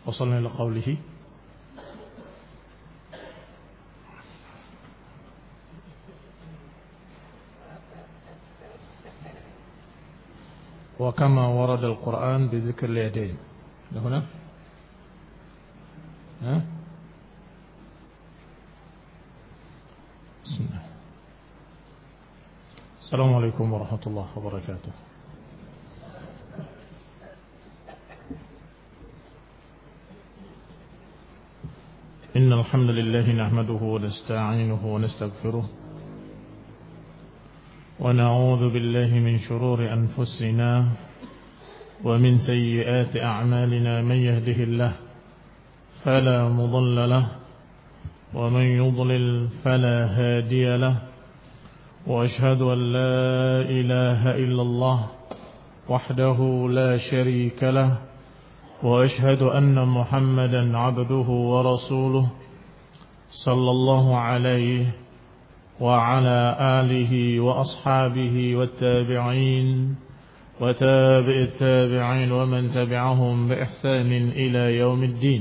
وصلنا إلى قوله وكما ورد القرآن بذكر اليدين. هنا بسم الله. السلام عليكم ورحمة الله وبركاته. إن الحمد لله نحمده ونستعينه ونستغفره ونعوذ بالله من شرور أنفسنا ومن سيئات أعمالنا. من يهده الله فلا مضل له ومن يضلل فلا هادي له، وأشهد أن لا إله إلا الله وحده لا شريك له، وأشهد أن محمدا عبده ورسوله صلى الله عليه وعلى آله وأصحابه والتابعين وتابع التابعين ومن تبعهم بإحسان إلى يوم الدين.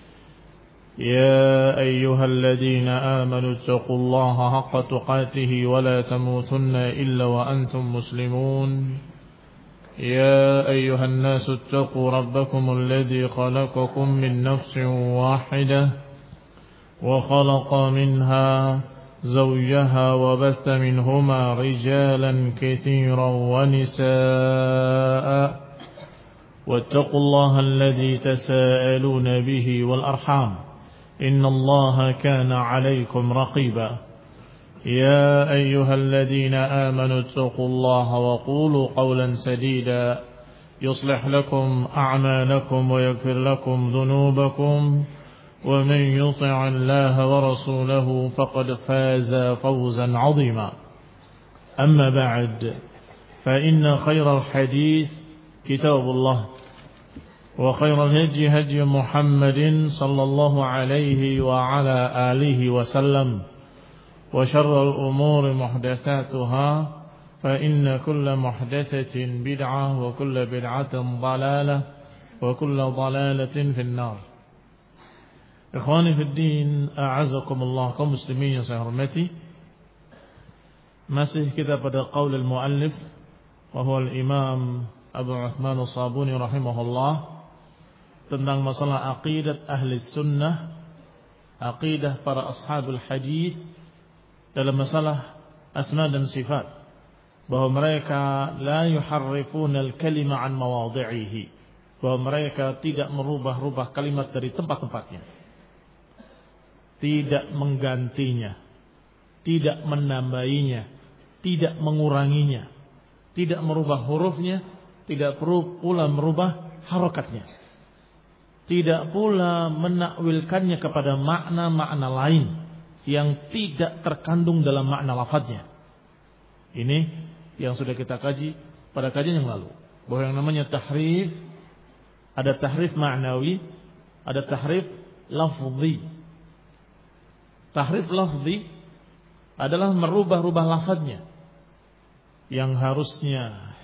يا أيها الذين آمنوا اتقوا الله حق تقاته ولا تموتن إلا وأنتم مسلمون. يا أيها الناس اتقوا ربكم الذي خلقكم من نفس واحدة وخلق منها زوجها وبث منهما رجالا كثيرا ونساء، واتقوا الله الذي تساءلون به والأرحام إن الله كان عليكم رقيبا. يا أيها الذين آمنوا اتقوا الله وقولوا قولا سديدا يصلح لكم أعمالكم ويغفر لكم ذنوبكم، ومن يطع الله ورسوله فقد فاز فوزا عظيما. أما بعد، فإن خير الحديث كتاب الله، وخير الهدي هدي محمد صلى الله عليه وعلى آله وسلم، وشر الأمور محدثاتها، فإن كل محدثة بدعة وكل بدعة ضلالة وكل ضلالة في النار. Ikhwani fi din, a'azakumullah, kaum muslimin yang saya hormati. Masih kita pada qaul al-muallif wa huwa al-imam Abu Uthman as-Sabuni rahimahullah, tentang masalah aqidah ahli sunnah, aqidah para ashabul hadith dalam masalah asma dan sifat, bahwa mereka la yuharrifuna al-kalima an mawadhi'ihi, bahwa mereka tidak merubah-rubah kalimat dari tempat-tempatnya, tidak menggantinya, tidak menambahinya, tidak menguranginya, tidak merubah hurufnya, tidak pula merubah harokatnya, tidak pula menakwilkannya kepada makna-makna lain yang tidak terkandung dalam makna lafadznya. Ini yang sudah kita kaji pada kajian yang lalu, bahwa yang namanya tahrif, ada tahrif ma'nawi, ada tahrif lafzi. Tahrif lafzi adalah merubah-rubah lafadznya, yang harusnya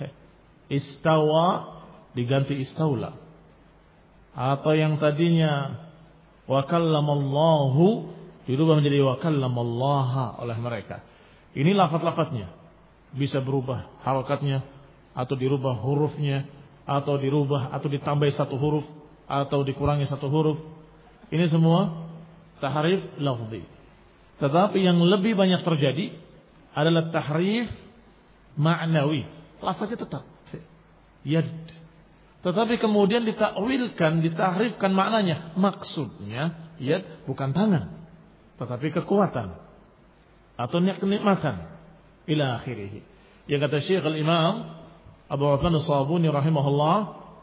istawa diganti istaula, atau yang tadinya wa kallamallahu dirubah menjadi wa kallamallaha oleh mereka. Ini lafaz-lafaznya bisa berubah harokatnya, atau dirubah hurufnya, atau dirubah atau ditambah satu huruf, atau dikurangi satu huruf. Ini semua tahrif lafzi. Tetapi yang lebih banyak terjadi adalah tahrif ma'nawi. Lafaznya tetap yad, tetapi kemudian ditakwilkan, ditahrifkan maknanya. Maksudnya yad bukan tangan, tetapi kekuatan atau kenikmatan ila akhirih. Yang kata Syekh al-Imam Abu Uthman as-Sabuni rahimahullah,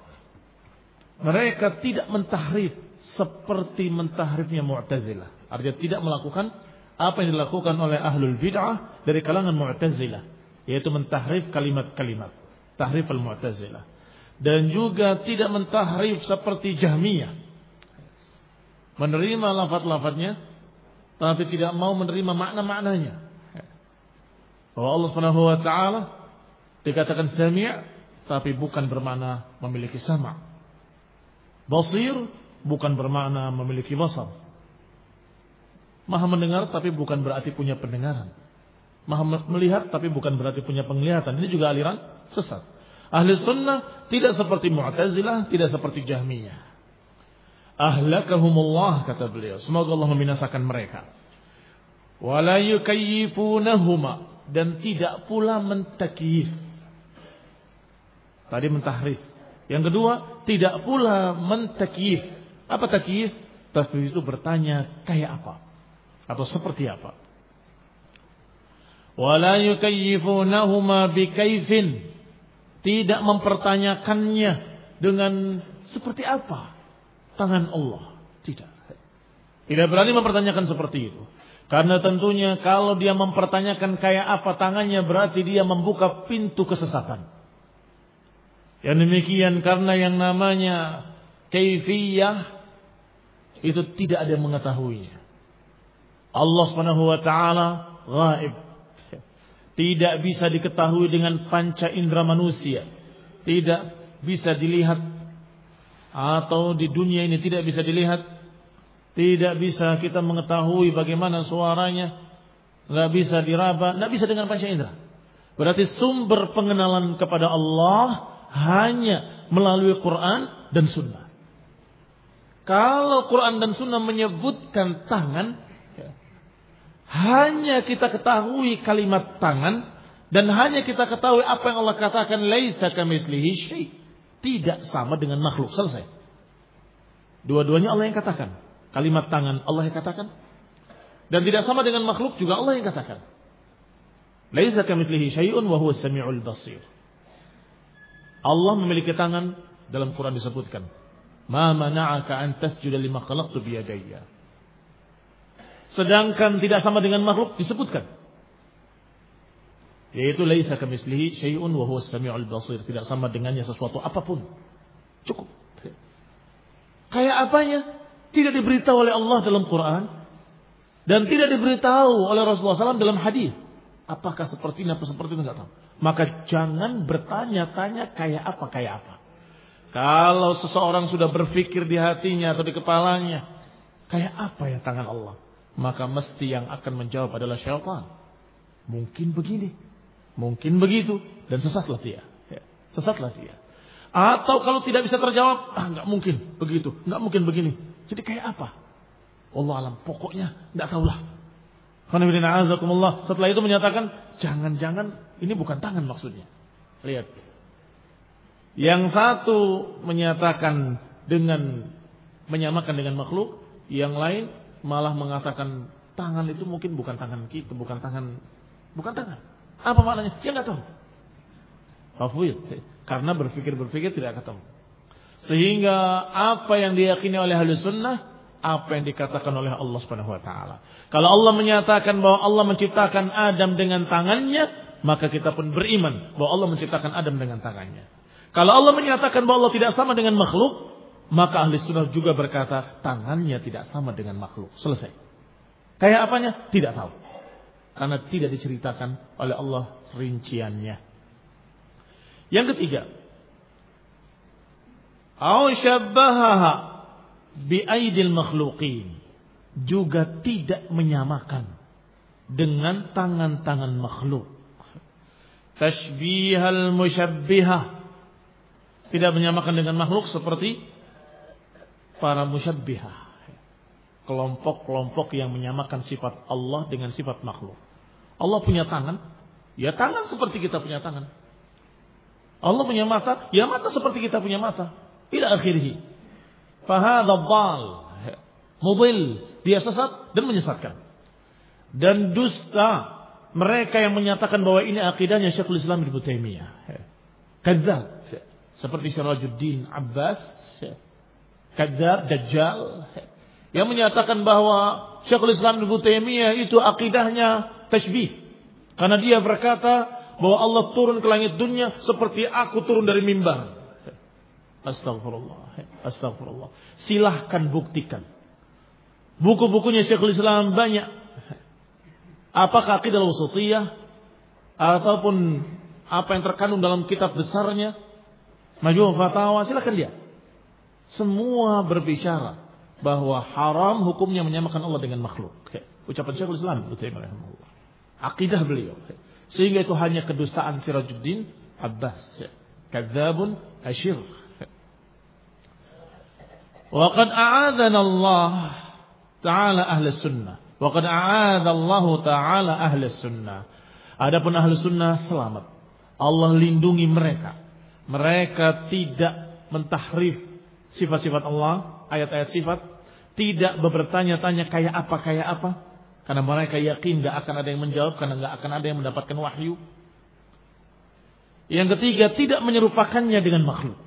mereka tidak mentahrif seperti mentahrifnya Mu'tazilah. Artinya tidak melakukan apa yang dilakukan oleh ahlul bid'ah dari kalangan Mu'tazilah, yaitu mentahrif kalimat-kalimat, tahrif al-Mu'tazilah. Dan juga tidak mentahrif seperti Jahmiyah, menerima lafaz-lafaznya tapi tidak mau menerima makna-maknanya. Bahwa Allah Subhanahu wa taala dikatakan sami' tapi bukan bermakna memiliki sama'. Basir bukan bermakna memiliki basar. Maha mendengar tapi bukan berarti punya pendengaran. Maha melihat tapi bukan berarti punya penglihatan. Ini juga aliran sesat. Ahli sunnah tidak seperti Mu'tazilah, tidak seperti Jahmiyah. Ahlakahumullah, kata beliau. Semoga Allah membinasakan mereka. Wala yukayyifunahuma, dan tidak pula mentakyif. Tadi mentahrif. Yang kedua, tidak pula mentakyif. Apa takyif? Takyif itu bertanya kayak apa atau seperti apa. Wala yukayyifunahuma bikaifin, tidak mempertanyakannya dengan seperti apa tangan Allah. Tidak berani mempertanyakan seperti itu. Karena tentunya kalau dia mempertanyakan kayak apa tangannya, berarti dia membuka pintu kesesatan. Yang demikian karena yang namanya kaifiyah itu tidak ada yang mengetahuinya. Allah Subhanahu wa taala ghaib. Tidak bisa diketahui dengan panca indera manusia. Tidak bisa dilihat, atau di dunia ini tidak bisa dilihat. Tidak bisa kita mengetahui bagaimana suaranya. Tidak bisa diraba, tidak bisa dengan panca indera. Berarti sumber pengenalan kepada Allah hanya melalui Quran dan Sunnah. Kalau Quran dan Sunnah menyebutkan tangan, hanya kita ketahui kalimat tangan, dan hanya kita ketahui apa yang Allah katakan, laisa kamitslihi syai', tidak sama dengan makhluk. Selesai. Dua-duanya Allah yang katakan. Kalimat tangan Allah yang katakan, dan tidak sama dengan makhluk juga Allah yang katakan. Laisa kamitslihi syai'un wa huwas samiul basir. Allah memiliki tangan, dalam Quran disebutkan, ma mana'aka an tasjuda lima khalaqtu biyadayya. Sedangkan tidak sama dengan makhluk disebutkan, yaitu laisa kamitslihi syai'un wa huwas samiul basir, tidak sama dengannya sesuatu apapun. Cukup. Kayak apanya tidak diberitahu oleh Allah dalam Quran, dan tidak diberitahu oleh Rasulullah SAW dalam hadis. Apakah seperti ini atau seperti itu, enggak tahu. Maka jangan bertanya-tanya kayak apa. Kalau seseorang sudah berpikir di hatinya atau di kepalanya, kayak apa ya tangan Allah, maka mesti yang akan menjawab adalah syaitan. Mungkin begini, mungkin begitu, dan sesatlah dia. Sesatlah dia. Atau kalau tidak bisa terjawab, enggak mungkin begitu, enggak mungkin begini. Jadi kayak apa? Wallahu alam, pokoknya enggak tahulah. Setelah itu menyatakan, jangan-jangan ini bukan tangan maksudnya. Lihat. Yang satu menyatakan dengan menyamakan dengan makhluk, yang lain malah mengatakan tangan itu mungkin bukan tangan kita, bukan tangan. Apa maknanya? Dia enggak tahu. Tafwid. Karena berpikir tidak ketemu. Sehingga apa yang diyakini oleh ahli sunnah, apa yang dikatakan oleh Allah Subhanahu wa taala. Kalau Allah menyatakan bahwa Allah menciptakan Adam dengan tangannya, maka kita pun beriman bahwa Allah menciptakan Adam dengan tangannya. Kalau Allah menyatakan bahwa Allah tidak sama dengan makhluk, maka ahli sunnah juga berkata tangannya tidak sama dengan makhluk. Selesai. Kayak apanya? Tidak tahu. Karena tidak diceritakan oleh Allah rinciannya. Yang ketiga, au syabbahaha bi aidil makhluqin, juga tidak menyamakan dengan tangan-tangan makhluk. Tashbihal musyabbihah, tidak menyamakan dengan makhluk seperti para musyabbihah, kelompok-kelompok yang menyamakan sifat Allah dengan sifat makhluk. Allah punya tangan, ya tangan seperti kita punya tangan. Allah punya mata, ya mata seperti kita punya mata. Ila akhirih. Fahadha dhal, mudil, dia sesat dan menyesatkan. Dan dusta mereka yang menyatakan bahwa ini akidahnya Syekhul Islam Ibnu Taimiyah. Kadzdzab, seperti Sirajuddin Abbas, kadzdzab, dajjal, yang menyatakan bahwa Syekhul Islam Ibnu Taimiyah itu akidahnya tashbih. Karena dia berkata bahwa Allah turun ke langit dunia seperti aku turun dari mimbar. Astagfirullah. Silahkan buktikan. Buku-bukunya Syekhul Islam banyak. Apakah akidah al-wasatiyah ataupun apa yang terkandung dalam kitab besarnya Majmu' Fatawa, silahkan lihat. Semua berbicara bahwa haram hukumnya menyamakan Allah dengan makhluk. Ucapan Syekhul Islam akidah beliau. Sehingga itu hanya kedustaan Sirajuddin Abbas. Kadzabun asyir. Wa qad a'adzana Allah ta'ala ahli sunnah. Wa qad a'adza Allah ta'ala ahli sunnah. Adapun ahli sunnah selamat. Allah lindungi mereka. Mereka tidak mentahrif sifat-sifat Allah, ayat-ayat sifat, tidak bertanya-tanya kayak apa, karena mereka yakin gak akan ada yang menjawab, karena gak akan ada yang mendapatkan wahyu. Yang ketiga, tidak menyerupakannya dengan makhluk.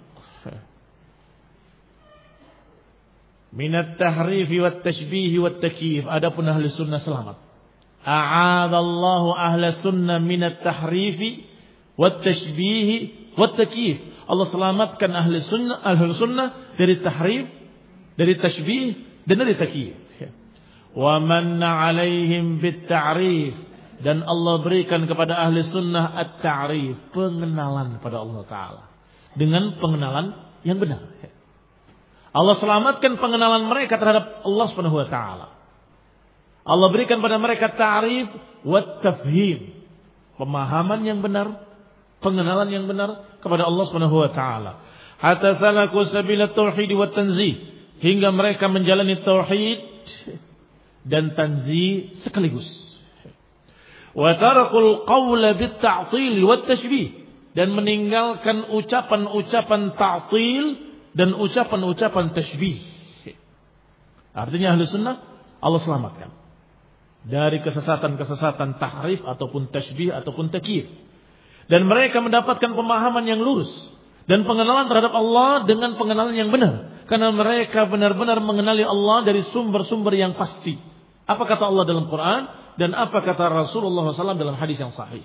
Minat tahrifi wat tashbihi wat takyif. Adapun ahli sunnah selamat. A'adallahu ahli sunnah minat tahrifi wat tashbihi wat takyif. Allah selamatkan ahli sunnah dari tahrif, dari tashbih, dan dari takyif. Wa manna alaihim bit ta'rif, dan Allah berikan kepada ahli sunnah at-ta'rif, pengenalan pada Allah Ta'ala dengan pengenalan yang benar. Allah selamatkan pengenalan mereka terhadap Allah Subhanahu wa taala. Allah berikan pada mereka ta'rif wa tafhim, pemahaman yang benar, pengenalan yang benar kepada Allah Subhanahu wa taala. Hatta salaku sabila tauhid wa tanzih, hingga mereka menjalani tauhid dan tanzih sekaligus. Wa tarakul qawla bit ta'til wa tashbih, dan meninggalkan ucapan-ucapan ta'til dan ucapan-ucapan tashbih. Artinya ahli sunnah Allah selamatkan dari kesesatan-kesesatan tahrif ataupun tashbih ataupun takyif. Dan mereka mendapatkan pemahaman yang lurus dan pengenalan terhadap Allah dengan pengenalan yang benar, karena mereka benar-benar mengenali Allah dari sumber-sumber yang pasti. Apa kata Allah dalam Quran dan apa kata Rasulullah SAW dalam hadis yang sahih.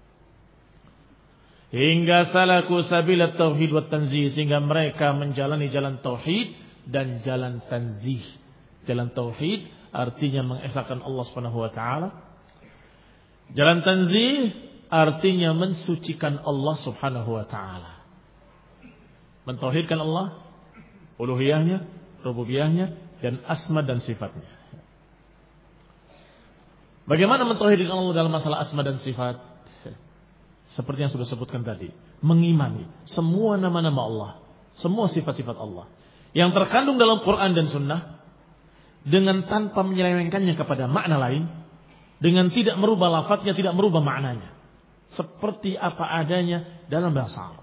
Hingga salaku sabilat tauhid wa tanzih, sehingga mereka menjalani jalan tauhid dan jalan tanzih. Jalan tauhid artinya mengesahkan Allah Subhanahu wa taala. Jalan tanzih artinya mensucikan Allah Subhanahu wa taala. Mentauhidkan Allah, uluhiyahnya, rububiyahnya, dan asma dan sifatnya. Bagaimana mentauhidkan Allah dalam masalah asma dan sifat? Seperti yang sudah sebutkan tadi, mengimani semua nama-nama Allah, semua sifat-sifat Allah yang terkandung dalam Quran dan Sunnah, dengan tanpa menyelewengkannya kepada makna lain, dengan tidak merubah lafadznya, tidak merubah maknanya, seperti apa adanya dalam bahasa Arab.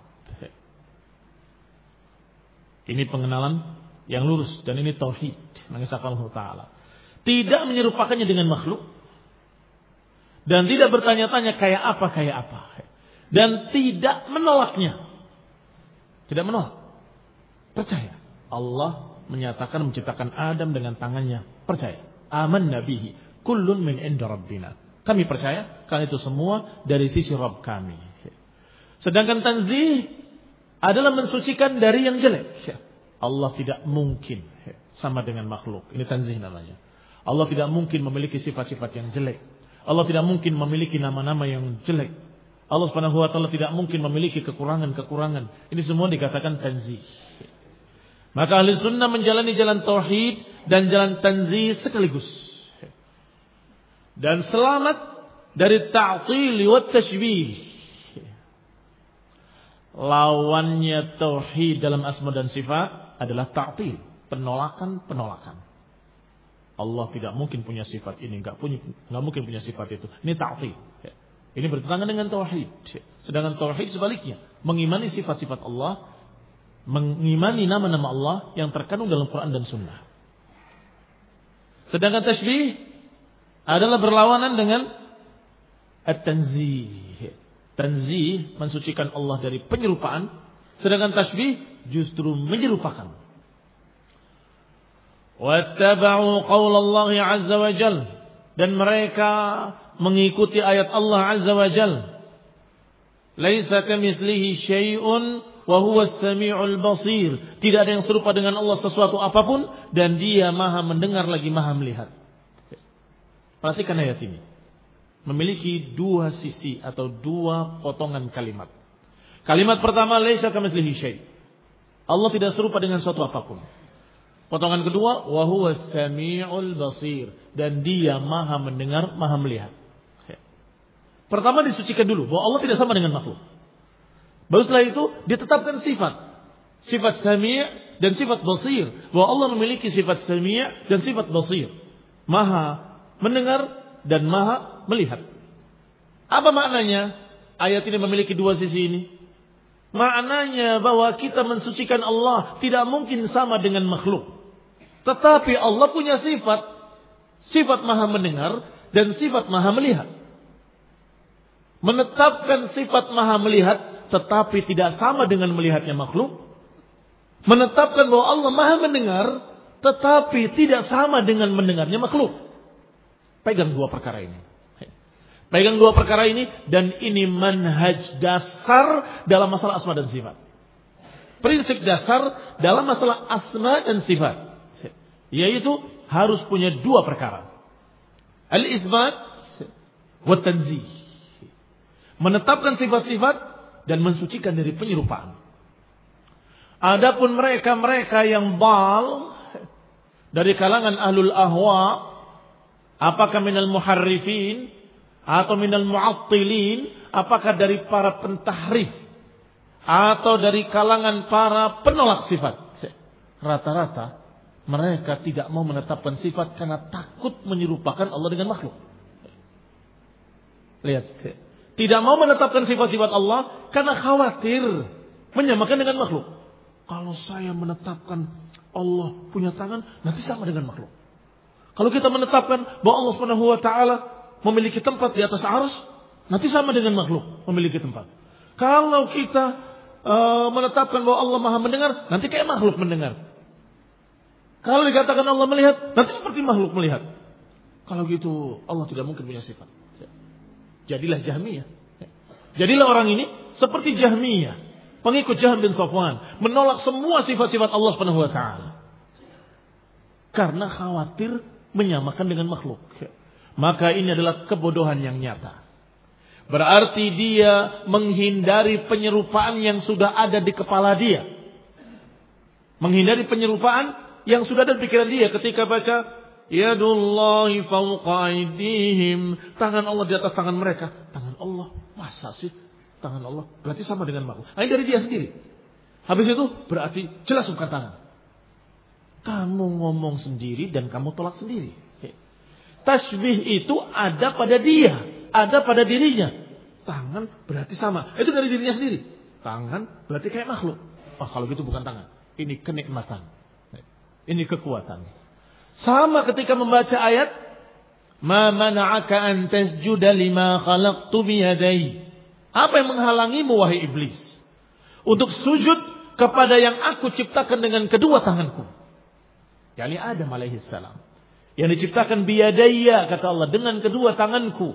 Ini pengenalan yang lurus, dan ini tauhid, mengesahkan Allah Ta'ala. Tidak menyerupakannya dengan makhluk, dan tidak bertanya-tanya kayak apa, dan tidak menolaknya. Tidak menolak, percaya. Allah menyatakan menciptakan Adam dengan tangannya, percaya. Amanna bihi kullun min inda rabbina. Kami percaya karena itu semua dari sisi Rabb kami. Sedangkan tanzih adalah mensucikan dari yang jelek. Allah tidak mungkin sama dengan makhluk. Ini tanzih namanya. Allah tidak mungkin memiliki sifat-sifat yang jelek. Allah tidak mungkin memiliki nama-nama yang jelek. Allah Subhanahu wa taala tidak mungkin memiliki kekurangan-kekurangan. Ini semua dikatakan tanzih. Maka ahli sunnah menjalani jalan tauhid dan jalan tanzih sekaligus. Dan selamat dari ta'til wa tashbih. Lawannya tauhid dalam asma dan sifat adalah ta'til, penolakan. Allah tidak mungkin punya sifat ini, enggak mungkin punya sifat itu. Ini ta'til. Ini bertentangan dengan tauhid. Sedangkan tauhid sebaliknya, mengimani sifat-sifat Allah, mengimani nama-nama Allah yang terkandung dalam Quran dan Sunnah. Sedangkan tashbih adalah berlawanan dengan at-tanzih. Tanzih mensucikan Allah dari penyerupaan, sedangkan tashbih justru menyerupakan. Wattaba'u qaulallahi 'azza wa jalla, dan mereka mengikuti ayat Allah 'azza wa jalla. Laisa kamitslihi syai'un wa huwas samiul basir. Tidak ada yang serupa dengan Allah sesuatu apapun, dan Dia Maha mendengar lagi Maha melihat. Perhatikan ayat ini. Memiliki dua sisi atau dua potongan kalimat. Kalimat pertama, laisa kamitslihi syai'. Allah tidak serupa dengan suatu apapun. Potongan kedua, wa huwas samiul basir, dan dia maha mendengar, maha melihat. Pertama disucikan dulu bahwa Allah tidak sama dengan makhluk. Baru setelah itu ditetapkan sifat sami' dan sifat basir, bahwa Allah memiliki sifat sami' dan sifat basir, maha mendengar dan maha melihat. Apa maknanya? Ayat ini memiliki dua sisi ini. Maknanya bahwa kita mensucikan Allah tidak mungkin sama dengan makhluk. Tetapi Allah punya sifat maha mendengar dan sifat maha melihat. Menetapkan sifat maha melihat tetapi tidak sama dengan melihatnya makhluk. Menetapkan bahwa Allah maha mendengar tetapi tidak sama dengan mendengarnya makhluk. Pegang dua perkara ini. Pegang dua perkara ini, dan ini manhaj dasar dalam masalah asma dan sifat. Prinsip dasar dalam masalah asma dan sifat. Yaitu harus punya dua perkara. Al-itsbat wa tanzih. Menetapkan sifat-sifat dan mensucikan dari penyerupaan. Adapun mereka yang bal dari kalangan ahlul ahwa, apakah minal muharrifin atau minal mu'attilin, apakah dari para pentahrif atau dari kalangan para penolak sifat, rata-rata mereka tidak mau menetapkan sifat karena takut menyerupakan Allah dengan makhluk. Lihat, tidak mau menetapkan sifat-sifat Allah karena khawatir menyamakan dengan makhluk. Kalau saya menetapkan Allah punya tangan, nanti sama dengan makhluk. Kalau kita menetapkan bahwa Allah Subhanahu wa taala memiliki tempat di atas arsy, nanti sama dengan makhluk memiliki tempat. Kalau kita menetapkan bahwa Allah Maha mendengar, nanti kayak makhluk mendengar. Kalau dikatakan Allah melihat, nanti seperti makhluk melihat. Kalau gitu Allah tidak mungkin punya sifat. Jadilah Jahmiyah. Jadilah orang ini seperti Jahmiyah, pengikut Jahm bin Safwan, menolak semua sifat-sifat Allah Subhanahu wa taala karena khawatir menyamakan dengan makhluk. Maka ini adalah kebodohan yang nyata. Berarti dia menghindari penyerupaan yang sudah ada di kepala dia. Menghindari penyerupaan yang sudah ada di pikiran dia ketika baca yadullahi fawqa aydihim, tangan Allah di atas tangan mereka. Tangan Allah, masa sih tangan Allah? Berarti sama dengan makhluk. Ini dari dia sendiri. Habis itu berarti jelas bukan tangan. Kamu ngomong sendiri dan kamu tolak sendiri. Tasbih itu ada pada dia, ada pada dirinya. Tangan berarti sama. Itu dari dirinya sendiri. Tangan berarti kayak makhluk. Kalau gitu bukan tangan. Ini kenikmatan. Ini kekuatan. Sama ketika membaca ayat, "Ma mana'aka an tasjuda lima khalaqtu biyadai." Apa yang menghalangimu wahai iblis untuk sujud kepada yang aku ciptakan dengan kedua tanganku? yakni Adam alaihi salam. Yang diciptakan biyadaya, kata Allah, dengan kedua tanganku.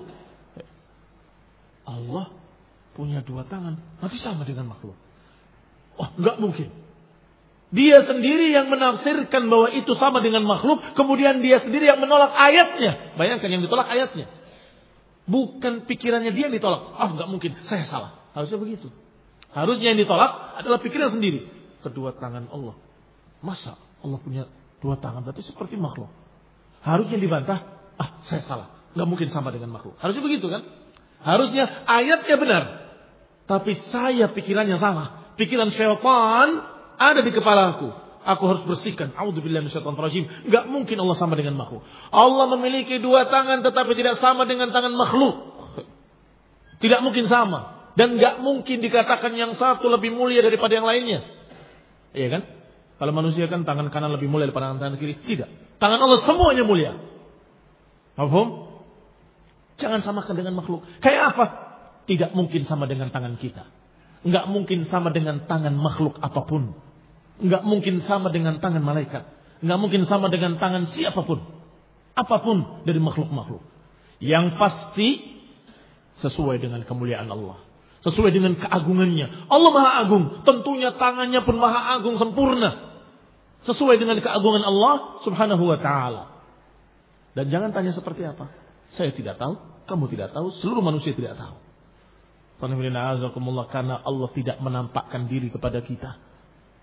Allah punya dua tangan, nanti sama dengan makhluk. Enggak mungkin. Dia sendiri yang menafsirkan bahwa itu sama dengan makhluk, kemudian dia sendiri yang menolak ayatnya. Bayangkan, yang ditolak ayatnya. Bukan pikirannya dia yang ditolak. Enggak mungkin, saya salah. Harusnya begitu. Harusnya yang ditolak adalah pikiran sendiri. Kedua tangan Allah. Masa Allah punya dua tangan, berarti seperti makhluk. Harusnya dibantah, saya salah. Enggak mungkin sama dengan makhluk. Harusnya begitu kan? Harusnya ayatnya benar. Tapi saya pikirannya salah. Pikiran syaitan ada di kepalaku. Aku harus bersihkan. A'udzubillahi minasyaitonir rajim. Enggak mungkin Allah sama dengan makhluk. Allah memiliki dua tangan tetapi tidak sama dengan tangan makhluk. Tidak mungkin sama. Dan enggak mungkin dikatakan yang satu lebih mulia daripada yang lainnya. Iya kan? Kalau manusia kan tangan kanan lebih mulia daripada tangan kiri. Tidak. Tangan Allah semuanya mulia. Paham? Jangan samakan dengan makhluk. Kayak apa? Tidak mungkin sama dengan tangan kita. Enggak mungkin sama dengan tangan makhluk apapun. Enggak mungkin sama dengan tangan malaikat. Enggak mungkin sama dengan tangan siapapun. Apapun dari makhluk-makhluk. Yang pasti sesuai dengan kemuliaan Allah. Sesuai dengan keagungannya. Allah Maha Agung. Tentunya tangannya pun Maha Agung sempurna. Sesuai dengan keagungan Allah Subhanahu wa ta'ala. Dan jangan tanya seperti apa. Saya tidak tahu. Kamu tidak tahu. Seluruh manusia tidak tahu. Karena Allah tidak menampakkan diri kepada kita.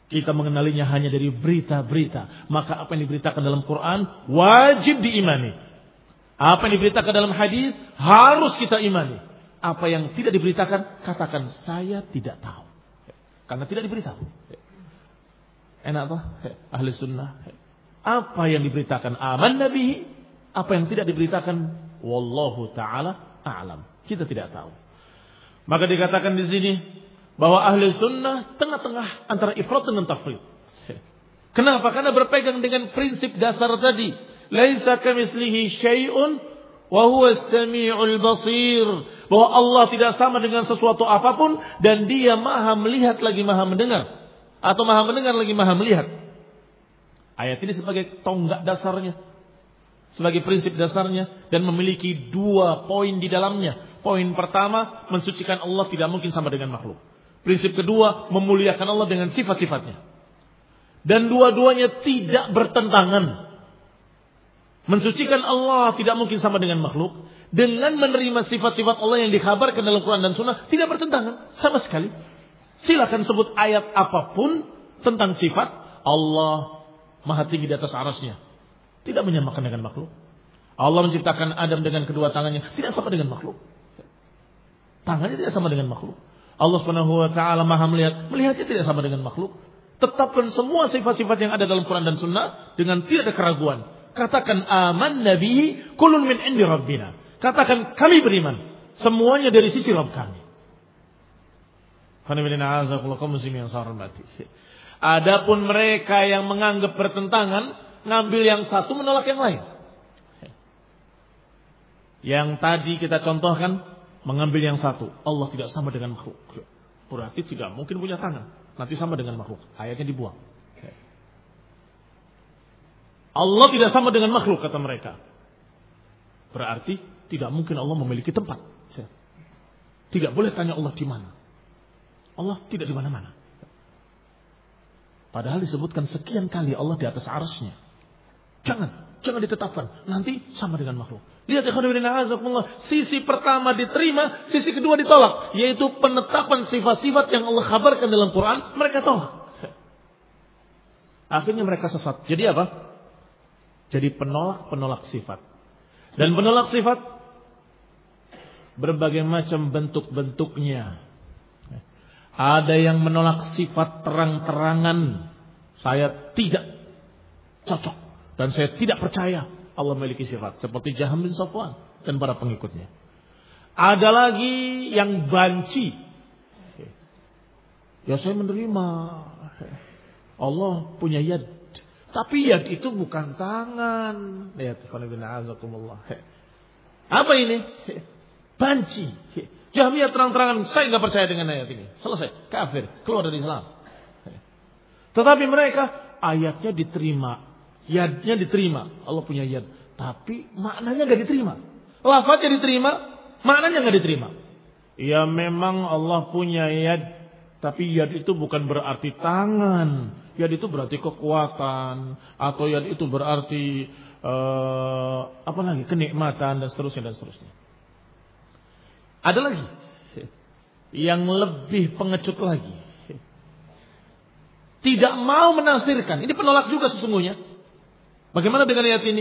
Kita mengenalinya hanya dari berita-berita. Maka apa yang diberitakan dalam Quran wajib diimani. Apa yang diberitakan dalam hadis harus kita imani. Apa yang tidak diberitakan, katakan saya tidak tahu. Karena tidak diberitahu. Enak toh? Ahli sunnah. Apa yang diberitakan aman nabihi, apa yang tidak diberitakan wallahu taala a'lam. Kita tidak tahu. Maka dikatakan di sini bahwa ahli sunnah tengah-tengah antara ifrat dengan tafrid. Kenapa? Karena berpegang dengan prinsip dasar tadi. Laisa kamitslihi syai'un wa huwa as-sami'ul basir. Bahwa Allah tidak sama dengan sesuatu apapun dan Dia Maha melihat lagi Maha mendengar, atau Maha mendengar lagi Maha melihat. Ayat ini sebagai tonggak dasarnya, sebagai prinsip dasarnya, dan memiliki 2 poin di dalamnya. Poin pertama, mensucikan Allah tidak mungkin sama dengan makhluk. Prinsip kedua, memuliakan Allah dengan sifat-sifatnya. Dan dua-duanya tidak bertentangan. Mensucikan Allah tidak mungkin sama dengan makhluk. Dengan menerima sifat-sifat Allah yang dikabarkan dalam Quran dan Sunnah, tidak bertentangan sama sekali. Silakan sebut ayat apapun tentang sifat Allah Maha tinggi di atas arasnya. Tidak menyamakan dengan makhluk. Allah menciptakan Adam dengan kedua tangannya. Tidak sama dengan makhluk. Tangannya tidak sama dengan makhluk. Allah Subhanahu wa taala Maha melihat. Melihatnya tidak sama dengan makhluk. Tetapkan semua sifat-sifat yang ada dalam Quran dan Sunnah dengan tidak ada keraguan. Katakan aman nabihi kulun min indi rabbina. Katakan kami beriman. Semuanya dari sisi Rabb kami. Adapun mereka yang menganggap bertentangan, ngambil yang satu menolak yang lain. Yang tadi kita contohkan, mengambil yang satu, Allah tidak sama dengan makhluk. Berarti tidak mungkin punya tangan, nanti sama dengan makhluk. Ayatnya dibuang. Allah tidak sama dengan makhluk, kata mereka. Berarti tidak mungkin Allah memiliki tempat. Tidak boleh tanya Allah di mana. Allah tidak di mana-mana. Padahal disebutkan sekian kali Allah di atas arasnya. Jangan ditetapkan. Nanti sama dengan makhluk. Lihat ya, sisi pertama diterima, sisi kedua ditolak. Yaitu penetapan sifat-sifat yang Allah kabarkan dalam Quran, mereka tolak. Akhirnya mereka sesat. Jadi apa? Jadi penolak sifat. Dan penolak sifat berbagai macam bentuk-bentuknya. Ada yang menolak sifat terang-terangan. Saya tidak cocok dan saya tidak percaya Allah memiliki sifat. Seperti Jaham bin Safwan dan para pengikutnya. Ada lagi yang banci. Ya saya menerima Allah punya yad. Tapi yad itu bukan tangan. Lihat, apa ini? Banci. Jahmiyah terang-terangan, saya nggak percaya dengan ayat ini. Selesai, kafir, keluar dari Islam. Tetapi mereka ayatnya diterima, yadnya diterima. Allah punya yad, tapi maknanya nggak diterima. Lafaznya diterima, maknanya nggak diterima. Ya memang Allah punya yad, tapi yad itu bukan berarti tangan. Yad itu berarti kekuatan, atau yad itu berarti apa lagi, kenikmatan dan seterusnya. Ada lagi yang lebih pengecut lagi. Tidak mau menafsirkan. Ini penolak juga sesungguhnya. Bagaimana dengan ayat ini?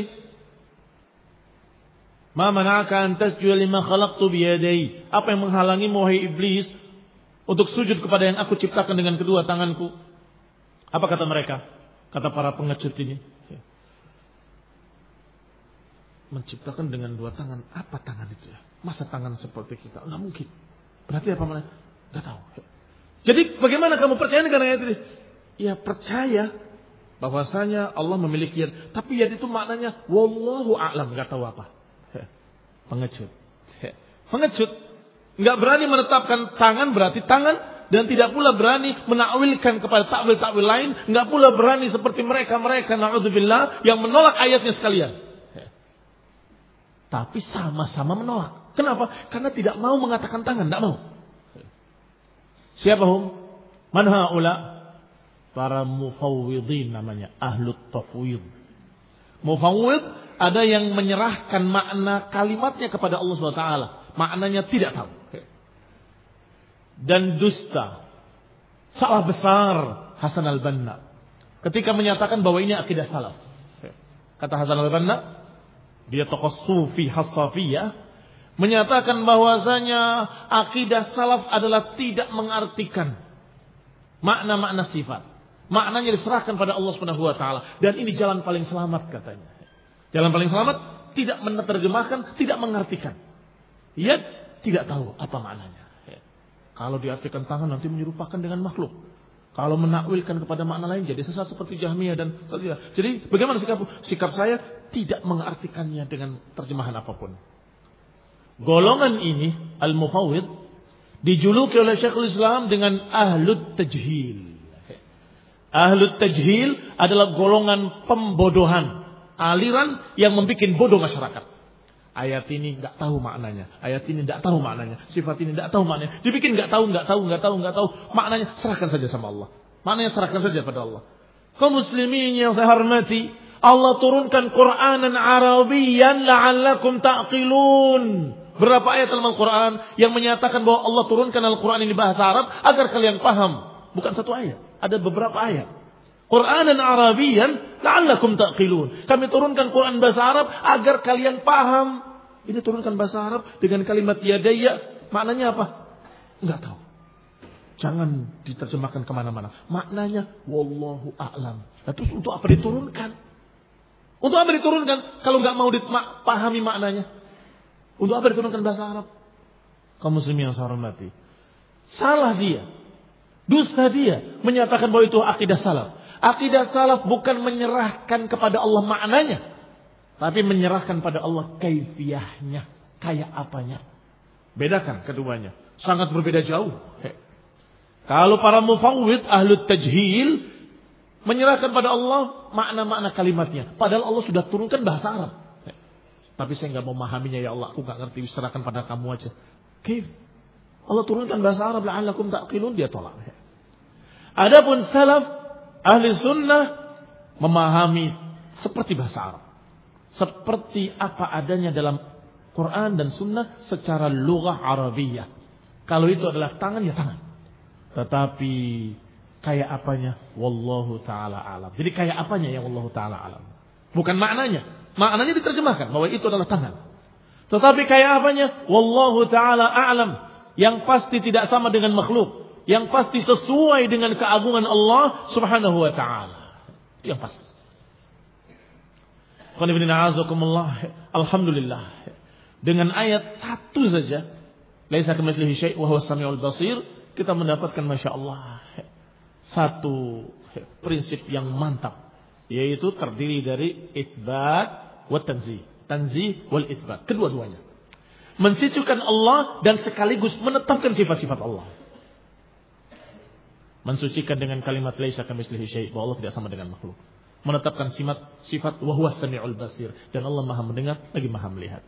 Ma mana'aka an tasjuda lima khalaqtu biyadai. Apa yang menghalangi wahai iblis untuk sujud kepada yang aku ciptakan dengan kedua tanganku? Apa kata mereka? Kata para pengecut ini. Menciptakan dengan dua tangan. Apa tangan itu ya? Masa tangan seperti kita? Enggak mungkin. Berarti apa mana? Enggak tahu. Jadi bagaimana kamu percaya dengan ayat ini? Ya percaya bahwasanya Allah memiliki yad. Tapi yad itu maknanya wallahu a'lam, enggak tahu apa. Pengecut. Pengecut. Enggak berani menetapkan tangan berarti tangan, dan tidak pula berani menakwilkan kepada takwil-takwil lain, enggak pula berani seperti mereka naudzubillah yang menolak ayatnya sekalian. Tapi sama-sama menolak. Kenapa? Karena tidak mau mengatakan tangan, tidak mau. Siapa hum? Man haula? Para mufawwidin namanya, ahlut tafwid. Mufawwid ada yang menyerahkan makna kalimatnya kepada Allah Subhanahu wa taala. Maknanya tidak tahu. Dan dusta, salah besar Hasan al-Banna ketika menyatakan bahwa ini akidah salaf. Kata Hasan al-Banna, dia tokoh sufi Hassafiyah, menyatakan bahwasanya akidah salaf adalah tidak mengartikan makna-makna sifat. Maknanya diserahkan pada Allah Subhanahu wa taala, dan ini jalan paling selamat katanya. Jalan paling selamat, tidak menerjemahkan, tidak mengartikan. Ia tidak tahu apa maknanya. Kalau diartikan tangan nanti menyerupakan dengan makhluk. Kalau menakwilkan kepada makna lain jadi sesat seperti Jahmiyah dan sebagainya. Jadi bagaimana sikap saya? Tidak mengartikannya dengan terjemahan apapun. Golongan ini al-mufawwid dijuluki oleh Syekhul Islam dengan ahlut tajhil. Ahlut tajhil adalah golongan pembodohan, aliran yang membuat bodoh masyarakat. Ayat ini enggak tahu maknanya, ayat ini enggak tahu maknanya, sifat ini enggak tahu maknanya, dibikin enggak tahu maknanya, serahkan saja sama Allah. Maknanya serahkan saja pada Allah. Kaum muslimin yang saya hormati, Allah turunkan Qur'anan Arabiyyan la'allakum ta'qilun. Berapa ayat dalam Al-Quran yang menyatakan bahwa Allah turunkan Al-Quran ini bahasa Arab agar kalian paham? Bukan satu ayat, ada beberapa ayat. Qur'anan Arabiyyan la'allakum ta'qilun. Kami turunkan Quran bahasa Arab agar kalian paham. Ini turunkan bahasa Arab dengan kalimat yadayya. Maknanya apa? Enggak tahu. Jangan diterjemahkan kemana-mana. Maknanya wallahu a'lam. Nah, terus untuk apa diturunkan? Untuk apa diturunkan kalau enggak mau dipahami maknanya? Untuk apa diturunkan bahasa Arab? Kaum muslimin yang saya hormati, salah dia, dusta dia menyatakan bahwa itu akidah salaf. Akidah salaf bukan menyerahkan kepada Allah maknanya, tapi menyerahkan pada Allah kaifiyahnya, kayak apanya. Bedakan keduanya, sangat berbeda jauh. Kalau para mufawwid ahlut tajhil menyerahkan pada Allah makna-makna kalimatnya, padahal Allah sudah turunkan bahasa Arab. Tapi saya enggak memahaminya ya Allah, aku enggak ngerti, serahkan pada kamu aja. Kaif? Allah turunkan bahasa Arab la'allakum ta'qilun, dia tolak. Adapun salaf ahli sunnah memahami seperti bahasa Arab, seperti apa adanya dalam Quran dan sunnah secara lughah Arabiyah. Kalau itu adalah tangan, ya tangan. Tetapi kayak apanya, wallahu ta'ala alam. Jadi kayak apanya yang wallahu ta'ala alam, bukan maknanya. Maknanya diterjemahkan bahwa itu adalah tangan. Tetapi kayak apanya, wallahu ta'ala a'lam. Yang pasti tidak sama dengan makhluk, yang pasti sesuai dengan keagungan Allah Subhanahu wa ta'ala. Itu yang pasti. Alhamdulillah, dengan ayat satu saja, laisa kamitslihi syai' wa huwas samiul basir, kita mendapatkan masya Allah satu prinsip yang mantap, yaitu terdiri dari itsbat wa tanzih, tanzih wal itsbat, kedua-duanya mensucikan Allah dan sekaligus menetapkan sifat-sifat Allah. Mensucikan dengan kalimat laisa kamitslihi syai', bahwa Allah tidak sama dengan makhluk. Menetapkan sifat wa huwas samiul basir, dan Allah Maha mendengar lagi Maha melihat.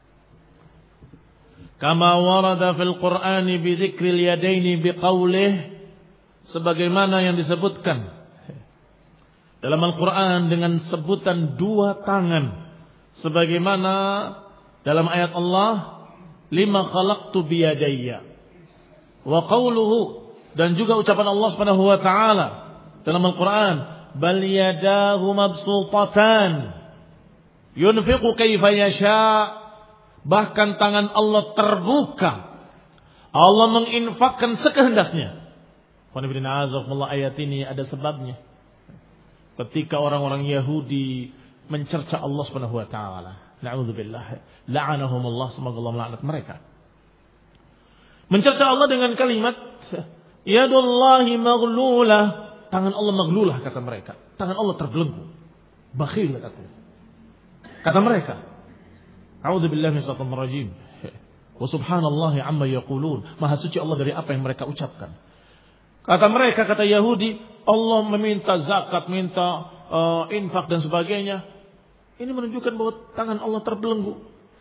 Kama warada fil Qur'ani bi dzikril yadaini bi qaulih, sebagaimana yang disebutkan dalam Al-Quran dengan sebutan dua tangan, sebagaimana dalam ayat Allah, lima khalaqtu biyadayya, wa qauluhu, dan juga ucapan Allah Subhanahu wa taala dalam Al-Quran, bal yadahu mabsutatan yunfiqu kaifa yasha, bahkan tangan Allah terbuka, Allah menginfakkan sekehendaknya. Ayat ini ada sebabnya. Ketika orang-orang Yahudi mencerca Allah Subhanahu wa taala, na'udzubillah, la'anahumullah, semoga Allah melaknat mereka. Mencerca Allah dengan kalimat yadullahi maghlulah, tangan Allah maghlulah, kata mereka. Tangan Allah terbelenggu, bakhil, kata mereka. A'udzubillahi minasyaitonir rajim. Wa subhanallahi amma yaqulun, maha suci Allah dari apa yang mereka ucapkan. Kata mereka, kata Yahudi, Allah meminta zakat, minta infak dan sebagainya. Ini menunjukkan bahwa tangan Allah terbelenggu.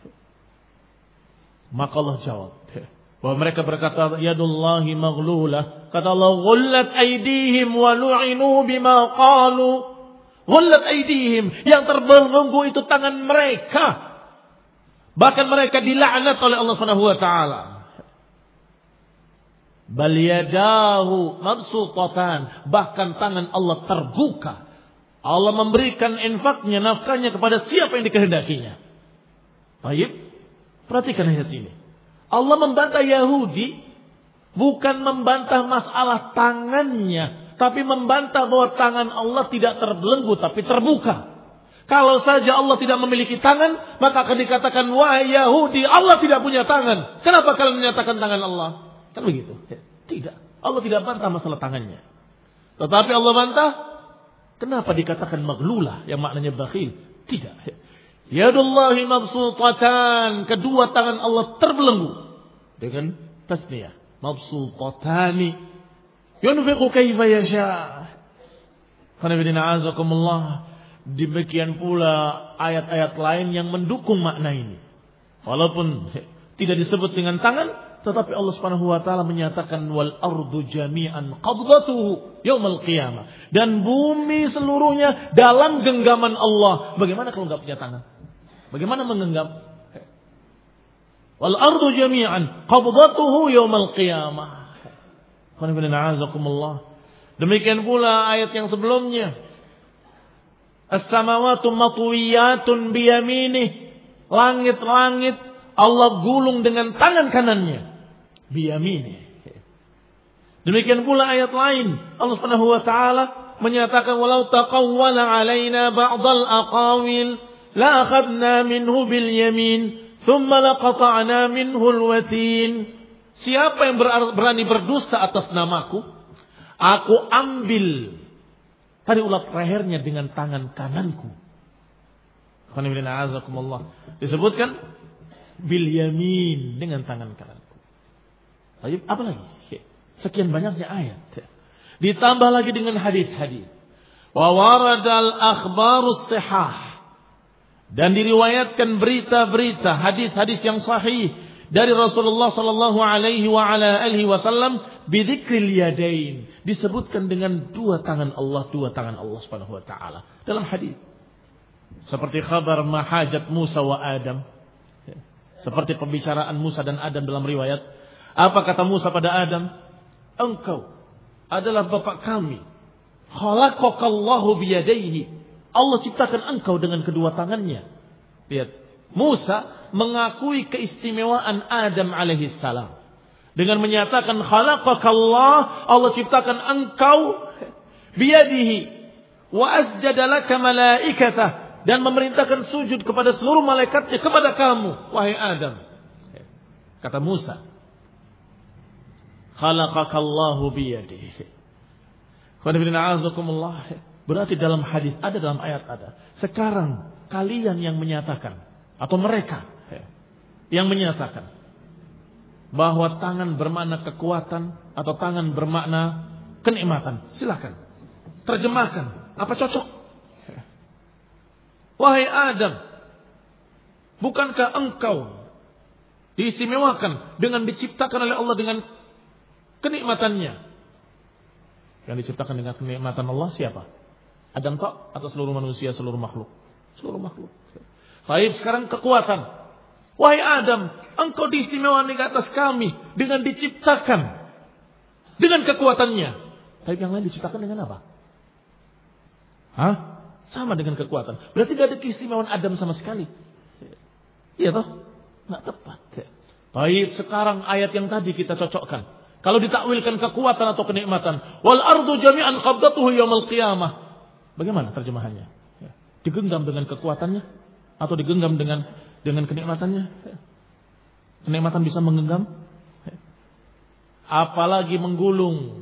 Maka Allah jawab bahwa mereka berkata yadullahi maghlulah. Kata Allah, ghullat aydihim wa lu'inu bima qalu. Ghullat aydihim, yang terbelenggu itu tangan mereka. Bahkan mereka dilaknat oleh Allah Subhanahu wa taala. Bal yadahu mabsutatan, bahkan tangan Allah terbuka. Allah memberikan infaknya, nafkahnya kepada siapa yang dikehendakinya. Baik, perhatikan ayat ini. Allah membantah Yahudi bukan membantah masalah tangannya, tapi membantah bahwa tangan Allah tidak terbelenggu tapi terbuka. Kalau saja Allah tidak memiliki tangan, maka akan dikatakan, wahai Yahudi, Allah tidak punya tangan. Kenapa kalian menyatakan tangan Allah? Kan begitu. Tidak. Allah tidak bantah masalah tangannya. Tetapi Allah bantah, kenapa dikatakan maghlulah, yang maknanya bakhil? Tidak. Yadullahi mabsutatan, kedua tangan Allah terbelenggu. Dengan tasniyah. Mabsutatani. Yunfiqu kaifa yasha. Qanibidina azakumullah. Demikian pula ayat-ayat lain yang mendukung makna ini. Walaupun tidak disebut dengan tangan, tetapi Allah Subhanahu wa taala menyatakan wal ardu jami'an qabdatuhu yaumil qiyamah. Dan bumi seluruhnya dalam genggaman Allah. Bagaimana kalau enggak punya tangan? Bagaimana menggenggam? Wal ardu jami'an qabdatuhu yaumil qiyamah. Demikian pula ayat yang sebelumnya. As-samawatu matwiyatun biyaminih. Langit-langit Allah gulung dengan tangan kanannya. Biyaminih. Demikian pula ayat lain. Allah Subhanahu wa taala menyatakan walau taqawwala alaina ba'dal aqawil la akhadna minhu bil yamin thumma laqata'na minhu al-watin. Siapa yang berani berdusta atas namaku, aku ambil dari ulat lehernya dengan tangan kananku. Disebutkan bil yamin, dengan tangan kananku. Lalu apa lagi? Sekian banyaknya ayat. Ditambah lagi dengan hadis-hadis. Wa waradal akhbarus sihah. Dan diriwayatkan berita-berita, hadis-hadis yang sahih dari Rasulullah sallallahu alaihi wa ala alihi wasallam bidzikril yadain, disebutkan dengan dua tangan Allah Subhanahu wa taala dalam hadis. Seperti khabar mahajat Musa wa Adam. Seperti pembicaraan Musa dan Adam dalam riwayat. Apa kata Musa pada Adam? Engkau adalah bapak kami. Khalaqakallahu biyadaihi. Allah ciptakan engkau dengan kedua tangannya. Lihat, Musa mengakui keistimewaan Adam alaihi salam dengan menyatakan khalaqakallah, Allah ciptakan engkau biyadihi wa asjada laka malaikatah, dan memerintahkan sujud kepada seluruh malaikatnya kepada kamu wahai Adam. Kata Musa, khalaqakallahu biyadihi. Berarti dalam hadis ada, dalam ayat ada. Sekarang kalian yang menyatakan, atau mereka yang menyatakan bahwa tangan bermakna kekuatan atau tangan bermakna kenikmatan, silakan terjemahkan apa cocok. Wahai Adam, bukankah engkau diistimewakan dengan diciptakan oleh Allah dengan kenikmatannya? Yang diciptakan dengan kenikmatan Allah siapa? Adam tok atau seluruh manusia, seluruh makhluk? Seluruh makhluk. Baik, sekarang kekuatan. Wahai Adam, engkau diistimewakan di atas kami dengan diciptakan dengan kekuatannya. Tapi yang lain diciptakan dengan apa? Hah? Sama dengan kekuatan. Berarti tidak ada keistimewaan Adam sama sekali. Iya toh? Nggak tepat. Baik, sekarang ayat yang tadi kita cocokkan. Kalau ditakwilkan kekuatan atau kenikmatan, wal ardu jami'an qabdatuhu yaumil qiyamah. Bagaimana terjemahannya? Digenggam dengan kekuatannya atau digenggam dengan kenikmatannya? Kenikmatan bisa menggenggam, apalagi menggulung.